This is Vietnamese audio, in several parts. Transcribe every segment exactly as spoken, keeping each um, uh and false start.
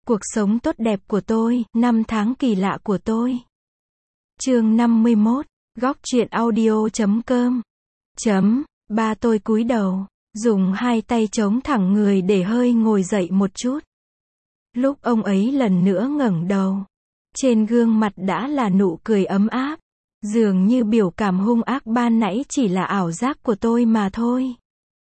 Cuộc sống tốt đẹp của tôi, năm tháng kỳ lạ của tôi. Chương năm mươi mốt, góc truyện audio chấm com. Chấm, ba tôi cúi đầu, dùng hai tay chống thẳng người để hơi ngồi dậy một chút. Lúc ông ấy lần nữa ngẩng đầu, trên gương mặt đã là nụ cười ấm áp, dường như biểu cảm hung ác ban nãy chỉ là ảo giác của tôi mà thôi.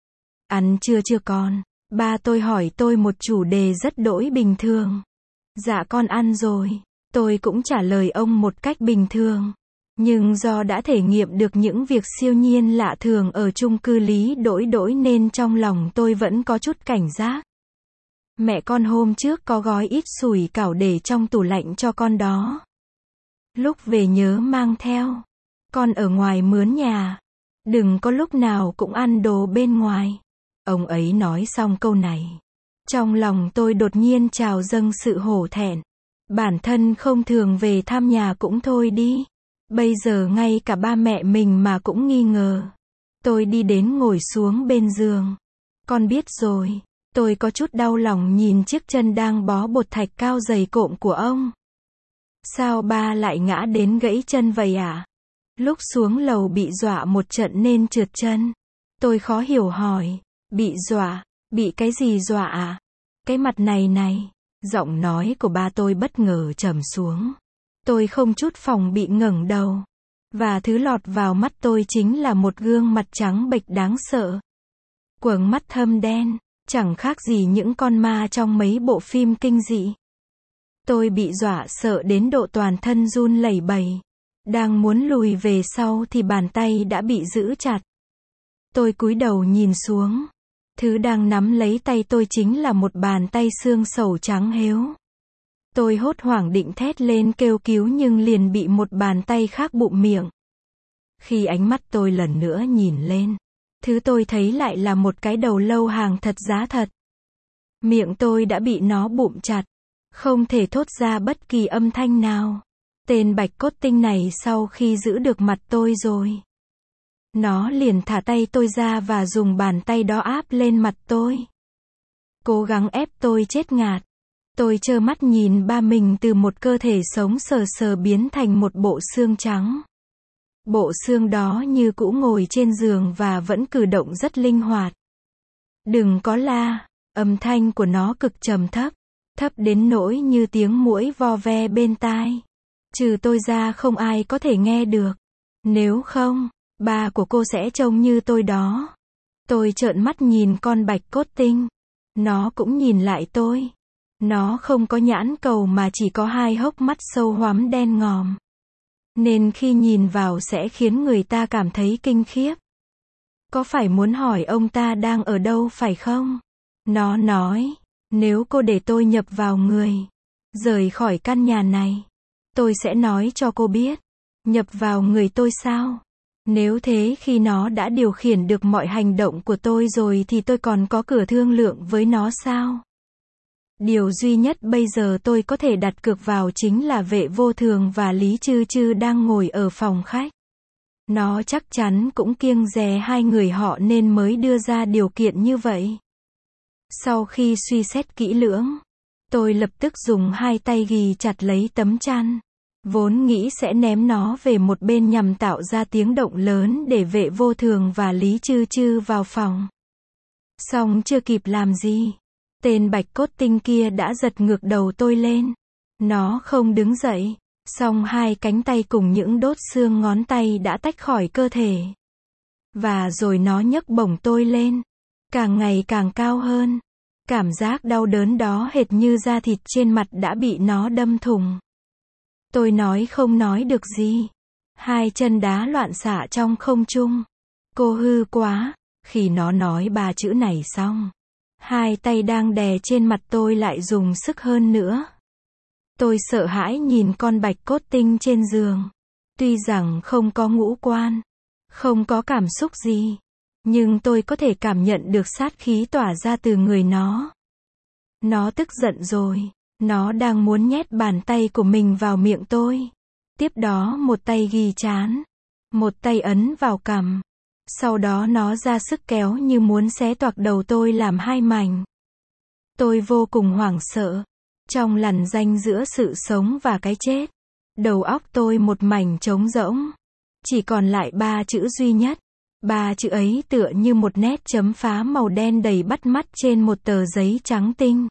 Ăn trưa chưa con? Ba tôi hỏi tôi một chủ đề rất đỗi bình thường. Dạ con ăn rồi. Tôi cũng trả lời ông một cách bình thường. Nhưng do đã thể nghiệm được những việc siêu nhiên lạ thường ở chung cư Lý Đỗi Đỗi nên trong lòng tôi vẫn có chút cảnh giác. Mẹ con hôm trước có gói ít sủi cảo để trong tủ lạnh cho con đó. Lúc về nhớ mang theo. Con ở ngoài mướn nhà. Đừng có lúc nào cũng ăn đồ bên ngoài. Ông ấy nói xong câu này. Trong lòng tôi đột nhiên trào dâng sự hổ thẹn. Bản thân không thường về thăm nhà cũng thôi đi. Bây giờ ngay cả ba mẹ mình mà cũng nghi ngờ. Tôi đi đến ngồi xuống bên giường. Con biết rồi. Tôi có chút đau lòng nhìn chiếc chân đang bó bột thạch cao dày cộm của ông. Sao ba lại ngã đến gãy chân vậy à? Lúc xuống lầu bị dọa một trận nên trượt chân. Tôi khó hiểu hỏi. Bị dọa? Bị cái gì dọa à? Cái mặt này này. Giọng nói của ba tôi bất ngờ trầm xuống. Tôi không chút phòng bị ngẩng đầu. Và thứ lọt vào mắt tôi chính là một gương mặt trắng bệch đáng sợ. Quầng mắt thâm đen, chẳng khác gì những con ma trong mấy bộ phim kinh dị. Tôi bị dọa sợ đến độ toàn thân run lẩy bẩy. Đang muốn lùi về sau thì bàn tay đã bị giữ chặt. Tôi cúi đầu nhìn xuống. Thứ đang nắm lấy tay tôi chính là một bàn tay xương sầu trắng héo. Tôi hốt hoảng định thét lên kêu cứu nhưng liền bị một bàn tay khác bụm miệng. Khi ánh mắt tôi lần nữa nhìn lên, thứ tôi thấy lại là một cái đầu lâu hàng thật giá thật. Miệng tôi đã bị nó bụm chặt, không thể thốt ra bất kỳ âm thanh nào. Tên bạch cốt tinh này sau khi giữ được mặt tôi rồi, nó liền thả tay tôi ra và dùng bàn tay đó áp lên mặt tôi. Cố gắng ép tôi chết ngạt. Tôi trơ mắt nhìn ba mình từ một cơ thể sống sờ sờ biến thành một bộ xương trắng. Bộ xương đó như cũ ngồi trên giường và vẫn cử động rất linh hoạt. Đừng có la, âm thanh của nó cực trầm thấp, thấp đến nỗi như tiếng muỗi vo ve bên tai. Trừ tôi ra không ai có thể nghe được. Nếu không, ba của cô sẽ trông như tôi đó. Tôi trợn mắt nhìn con bạch cốt tinh. Nó cũng nhìn lại tôi. Nó không có nhãn cầu mà chỉ có hai hốc mắt sâu hoắm đen ngòm. Nên khi nhìn vào sẽ khiến người ta cảm thấy kinh khiếp. Có phải muốn hỏi ông ta đang ở đâu phải không? Nó nói, nếu cô để tôi nhập vào người, rời khỏi căn nhà này, tôi sẽ nói cho cô biết. Nhập vào người tôi sao? Nếu thế khi nó đã điều khiển được mọi hành động của tôi rồi thì tôi còn có cửa thương lượng với nó sao? Điều duy nhất bây giờ tôi có thể đặt cược vào chính là Vệ Vô Thường và Lý Chư Chư đang ngồi ở phòng khách. Nó chắc chắn cũng kiêng dè hai người họ nên mới đưa ra điều kiện như vậy. Sau khi suy xét kỹ lưỡng, tôi lập tức dùng hai tay ghì chặt lấy tấm chăn. Vốn nghĩ sẽ ném nó về một bên nhằm tạo ra tiếng động lớn để Vệ Vô Thường và Lý Chư Chư vào phòng. Xong chưa kịp làm gì, tên bạch cốt tinh kia đã giật ngược đầu tôi lên. Nó không đứng dậy, song hai cánh tay cùng những đốt xương ngón tay đã tách khỏi cơ thể. Và rồi nó nhấc bổng tôi lên, càng ngày càng cao hơn. Cảm giác đau đớn đó hệt như da thịt trên mặt đã bị nó đâm thủng. Tôi nói không nói được gì. Hai chân đá loạn xạ trong không trung. Cô hư quá. Khi nó nói ba chữ này xong, hai tay đang đè trên mặt tôi lại dùng sức hơn nữa. Tôi sợ hãi nhìn con bạch cốt tinh trên giường. Tuy rằng không có ngũ quan, không có cảm xúc gì, nhưng tôi có thể cảm nhận được sát khí tỏa ra từ người nó. Nó tức giận rồi. Nó đang muốn nhét bàn tay của mình vào miệng tôi. Tiếp đó một tay ghi trán, một tay ấn vào cằm. Sau đó nó ra sức kéo như muốn xé toạc đầu tôi làm hai mảnh. Tôi vô cùng hoảng sợ. Trong lằn ranh giữa sự sống và cái chết, đầu óc tôi một mảnh trống rỗng. Chỉ còn lại ba chữ duy nhất. Ba chữ ấy tựa như một nét chấm phá màu đen đầy bắt mắt trên một tờ giấy trắng tinh.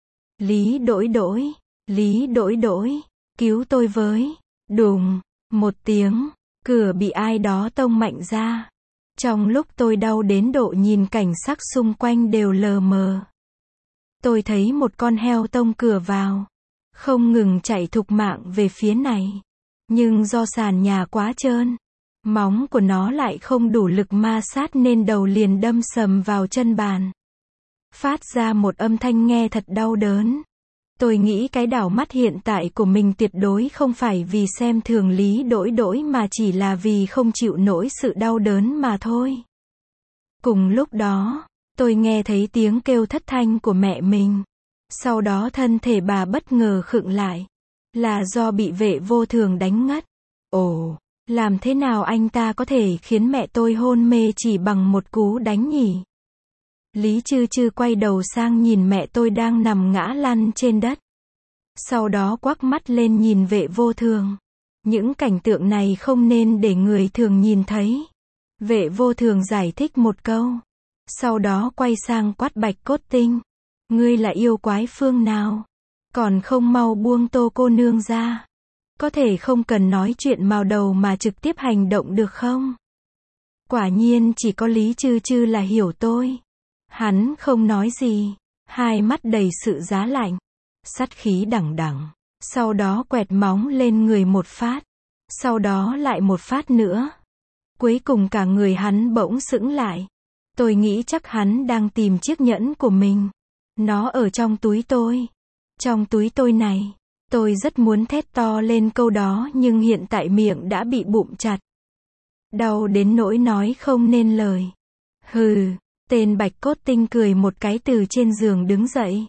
Lý Đỗi Đỗi, Lý Đỗi Đỗi, cứu tôi với. Đùng, một tiếng, cửa bị ai đó tông mạnh ra. Trong lúc tôi đau đến độ nhìn cảnh sắc xung quanh đều lờ mờ, tôi thấy một con heo tông cửa vào, không ngừng chạy thục mạng về phía này. Nhưng do sàn nhà quá trơn, móng của nó lại không đủ lực ma sát nên đầu liền đâm sầm vào chân bàn, phát ra một âm thanh nghe thật đau đớn. Tôi nghĩ cái đảo mắt hiện tại của mình tuyệt đối không phải vì xem thường Lý Đỗi Đỗi mà chỉ là vì không chịu nổi sự đau đớn mà thôi. Cùng lúc đó, tôi nghe thấy tiếng kêu thất thanh của mẹ mình. Sau đó thân thể bà bất ngờ khựng lại. Là do bị Vệ Vô Thường đánh ngất. Ồ, làm thế nào anh ta có thể khiến mẹ tôi hôn mê chỉ bằng một cú đánh nhỉ? Lý Chư Chư quay đầu sang nhìn mẹ tôi đang nằm ngã lăn trên đất. Sau đó quắc mắt lên nhìn Vệ Vô Thường. Những cảnh tượng này không nên để người thường nhìn thấy. Vệ Vô Thường giải thích một câu. Sau đó quay sang quát Bạch Cốt Tinh. Ngươi là yêu quái phương nào? Còn không mau buông Tô cô nương ra. Có thể không cần nói chuyện mào đầu mà trực tiếp hành động được không? Quả nhiên chỉ có Lý Chư Chư là hiểu tôi. Hắn không nói gì, hai mắt đầy sự giá lạnh, sát khí đằng đằng. Sau đó quẹt móng lên người một phát, sau đó lại một phát nữa. Cuối cùng cả người hắn bỗng sững lại. Tôi nghĩ chắc hắn đang tìm chiếc nhẫn của mình. Nó ở trong túi tôi. Trong túi tôi này. Tôi rất muốn thét to lên câu đó nhưng hiện tại miệng đã bị bụm chặt. Đau đến nỗi nói không nên lời. Hừ. Tên Bạch Cốt Tinh cười một cái từ trên giường đứng dậy.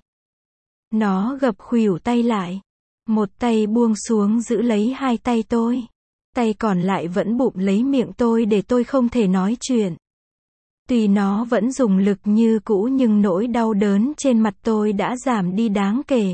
Nó gập khuỷu tay lại. Một tay buông xuống giữ lấy hai tay tôi. Tay còn lại vẫn bụm lấy miệng tôi để tôi không thể nói chuyện. Tuy nó vẫn dùng lực như cũ nhưng nỗi đau đớn trên mặt tôi đã giảm đi đáng kể.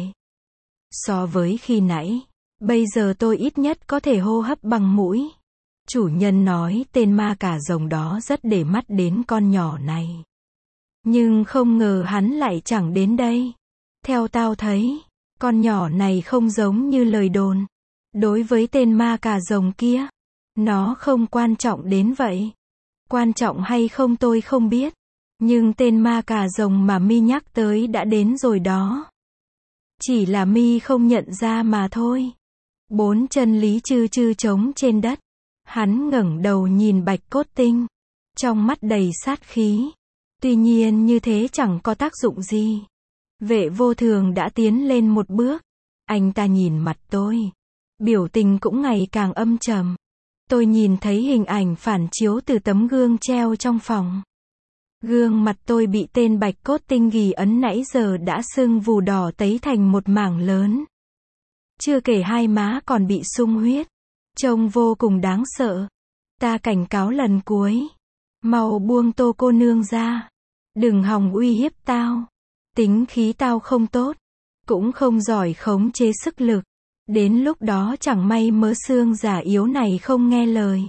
So với khi nãy, bây giờ tôi ít nhất có thể hô hấp bằng mũi. Chủ nhân nói tên ma cà rồng đó rất để mắt đến con nhỏ này. Nhưng không ngờ hắn lại chẳng đến đây. Theo tao thấy, con nhỏ này không giống như lời đồn. Đối với tên ma cà rồng kia, nó không quan trọng đến vậy. Quan trọng hay không tôi không biết. Nhưng tên ma cà rồng mà mi nhắc tới đã đến rồi đó. Chỉ là mi không nhận ra mà thôi. Bốn chân Lý Chư Chư trống trên đất. Hắn ngẩng đầu nhìn Bạch Cốt Tinh. Trong mắt đầy sát khí. Tuy nhiên như thế chẳng có tác dụng gì. Vệ Vô Thường đã tiến lên một bước. Anh ta nhìn mặt tôi. Biểu tình cũng ngày càng âm trầm. Tôi nhìn thấy hình ảnh phản chiếu từ tấm gương treo trong phòng. Gương mặt tôi bị tên Bạch Cốt Tinh ghi ấn nãy giờ đã sưng vù đỏ tấy thành một mảng lớn. Chưa kể hai má còn bị sung huyết. Trông vô cùng đáng sợ. Ta cảnh cáo lần cuối. Mau buông Tô cô nương ra. Đừng hòng uy hiếp tao. Tính khí tao không tốt. Cũng không giỏi khống chế sức lực. Đến lúc đó chẳng may mớ xương già yếu này không nghe lời.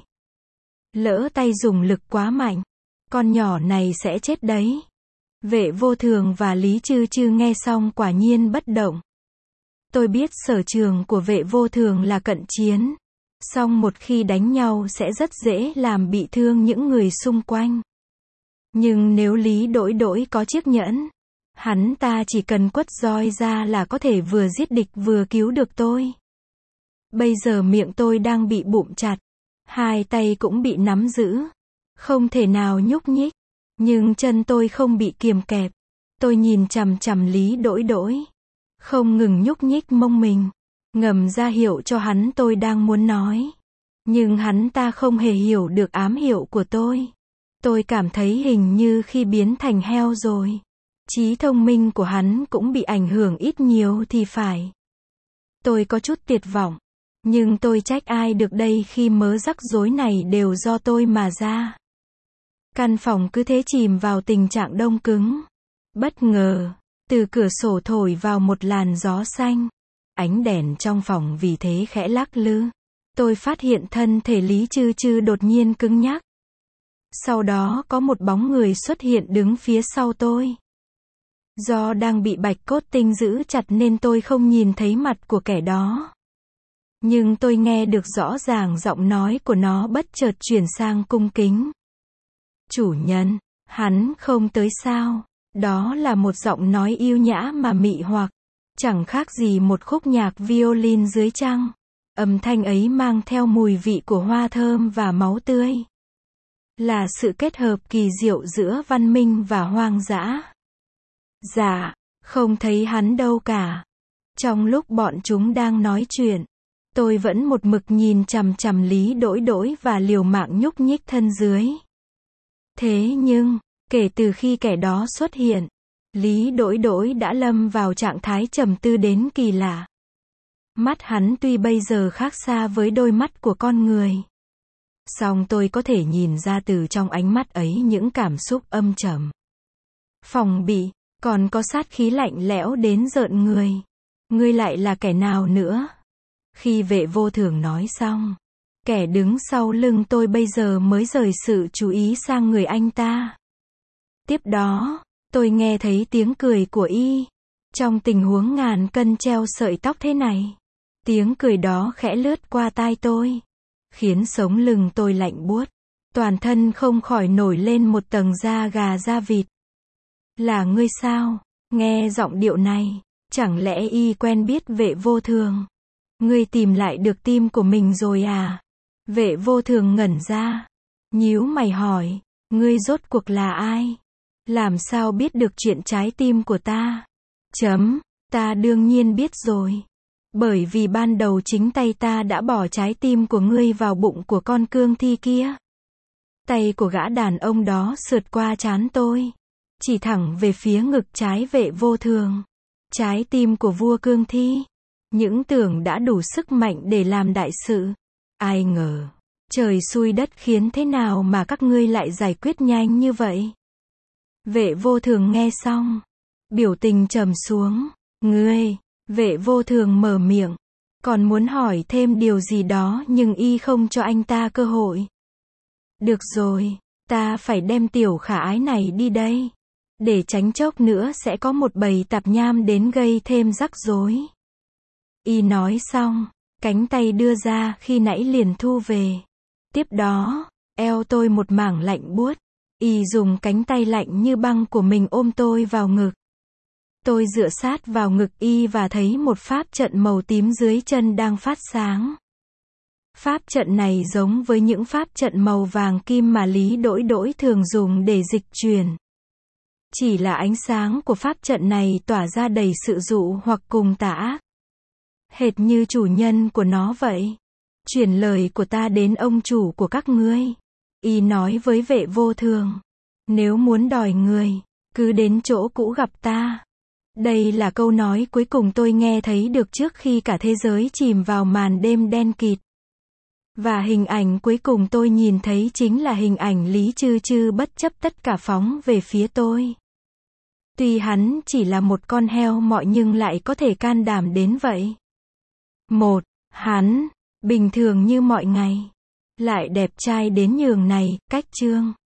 Lỡ tay dùng lực quá mạnh. Con nhỏ này sẽ chết đấy. Vệ Vô Thường và Lý Chư Chư nghe xong quả nhiên bất động. Tôi biết sở trường của Vệ Vô Thường là cận chiến. Song một khi đánh nhau sẽ rất dễ làm bị thương những người xung quanh. Nhưng nếu Lý Đỗi Đỗi có chiếc nhẫn, hắn ta chỉ cần quất roi ra là có thể vừa giết địch vừa cứu được tôi. Bây giờ miệng tôi đang bị bụm chặt. Hai tay cũng bị nắm giữ. Không thể nào nhúc nhích. Nhưng chân tôi không bị kiềm kẹp. Tôi nhìn chằm chằm Lý Đỗi Đỗi. Không ngừng nhúc nhích mông mình. Ngầm ra hiệu cho hắn tôi đang muốn nói. Nhưng hắn ta không hề hiểu được ám hiệu của tôi. Tôi cảm thấy hình như khi biến thành heo rồi. Trí thông minh của hắn cũng bị ảnh hưởng ít nhiều thì phải. Tôi có chút tuyệt vọng. Nhưng tôi trách ai được đây khi mớ rắc rối này đều do tôi mà ra. Căn phòng cứ thế chìm vào tình trạng đông cứng. Bất ngờ, Từ cửa sổ thổi vào một làn gió xanh. Ánh đèn trong phòng vì thế khẽ lắc lư. Tôi phát hiện thân thể Lý Chư Chư đột nhiên cứng nhắc. Sau đó có một bóng người xuất hiện đứng phía sau tôi. Do đang bị bạch cốt tinh giữ chặt nên tôi không nhìn thấy mặt của kẻ đó. Nhưng tôi nghe được rõ ràng giọng nói của nó bất chợt chuyển sang cung kính. Chủ nhân, hắn không tới sao? Đó là một giọng nói yêu nhã mà mị hoặc. Chẳng khác gì một khúc nhạc violin dưới trăng. Âm thanh ấy mang theo mùi vị của hoa thơm và máu tươi. Là sự kết hợp kỳ diệu giữa văn minh và hoang dã. Dạ, không thấy hắn đâu cả. Trong lúc bọn chúng đang nói chuyện, tôi vẫn một mực nhìn chằm chằm Lý Đỗi Đỗi và liều mạng nhúc nhích thân dưới. Thế nhưng, kể từ khi kẻ đó xuất hiện, Lý Đỗi Đỗi đã lâm vào trạng thái trầm tư đến kỳ lạ. Mắt hắn tuy bây giờ khác xa với đôi mắt của con người. Song tôi có thể nhìn ra từ trong ánh mắt ấy những cảm xúc âm trầm. Phòng bị, còn có sát khí lạnh lẽo đến rợn người. Ngươi lại là kẻ nào nữa? Khi Vệ Vô Thường nói xong, kẻ đứng sau lưng tôi bây giờ mới rời sự chú ý sang người anh ta. Tiếp đó, tôi nghe thấy tiếng cười của y. Trong tình huống ngàn cân treo sợi tóc thế này, tiếng cười đó khẽ lướt qua tai tôi, khiến sống lưng tôi lạnh buốt, toàn thân không khỏi nổi lên một tầng da gà da vịt. Là ngươi sao? Nghe giọng điệu này, chẳng lẽ y quen biết Vệ Vô Thường? Ngươi tìm lại được tim của mình rồi à? Vệ Vô Thường ngẩn ra, nhíu mày hỏi, ngươi rốt cuộc là ai? Làm sao biết được chuyện trái tim của ta? Chấm, ta đương nhiên biết rồi. Bởi vì ban đầu chính tay ta đã bỏ trái tim của ngươi vào bụng của con cương thi kia. Tay của gã đàn ông đó sượt qua trán tôi, chỉ thẳng về phía ngực trái Vệ Vô Thường. Trái tim của vua cương thi. Những tưởng đã đủ sức mạnh để làm đại sự. Ai ngờ, trời xui đất khiến thế nào mà các ngươi lại giải quyết nhanh như vậy? Vệ Vô Thường nghe xong, biểu tình trầm xuống. Ngươi, Vệ Vô Thường mở miệng, còn muốn hỏi thêm điều gì đó nhưng y không cho anh ta cơ hội. Được rồi, ta phải đem tiểu khả ái này đi đây. Để tránh chốc nữa sẽ có một bầy tạp nham đến gây thêm rắc rối. Y nói xong, cánh tay đưa ra khi nãy liền thu về. Tiếp đó, eo tôi một mảng lạnh buốt. Y dùng cánh tay lạnh như băng của mình ôm tôi vào ngực. Tôi dựa sát vào ngực y và thấy một pháp trận màu tím dưới chân đang phát sáng. Pháp trận này giống với những pháp trận màu vàng kim mà Lý Đỗi Đỗi thường dùng để dịch chuyển. Chỉ là ánh sáng của pháp trận này tỏa ra đầy sự dụ hoặc cùng tà ác. Hệt như chủ nhân của nó vậy. Chuyển lời của ta đến ông chủ của các ngươi. Y nói với Vệ Vô Thường. Nếu muốn đòi người, cứ đến chỗ cũ gặp ta. Đây là câu nói cuối cùng tôi nghe thấy được trước khi cả thế giới chìm vào màn đêm đen kịt. Và hình ảnh cuối cùng tôi nhìn thấy chính là hình ảnh Lý Chư Chư bất chấp tất cả phóng về phía tôi. Tuy hắn chỉ là một con heo mọi nhưng lại có thể can đảm đến vậy. Một, hắn, bình thường như mọi ngày, lại đẹp trai đến nhường này, cách chương.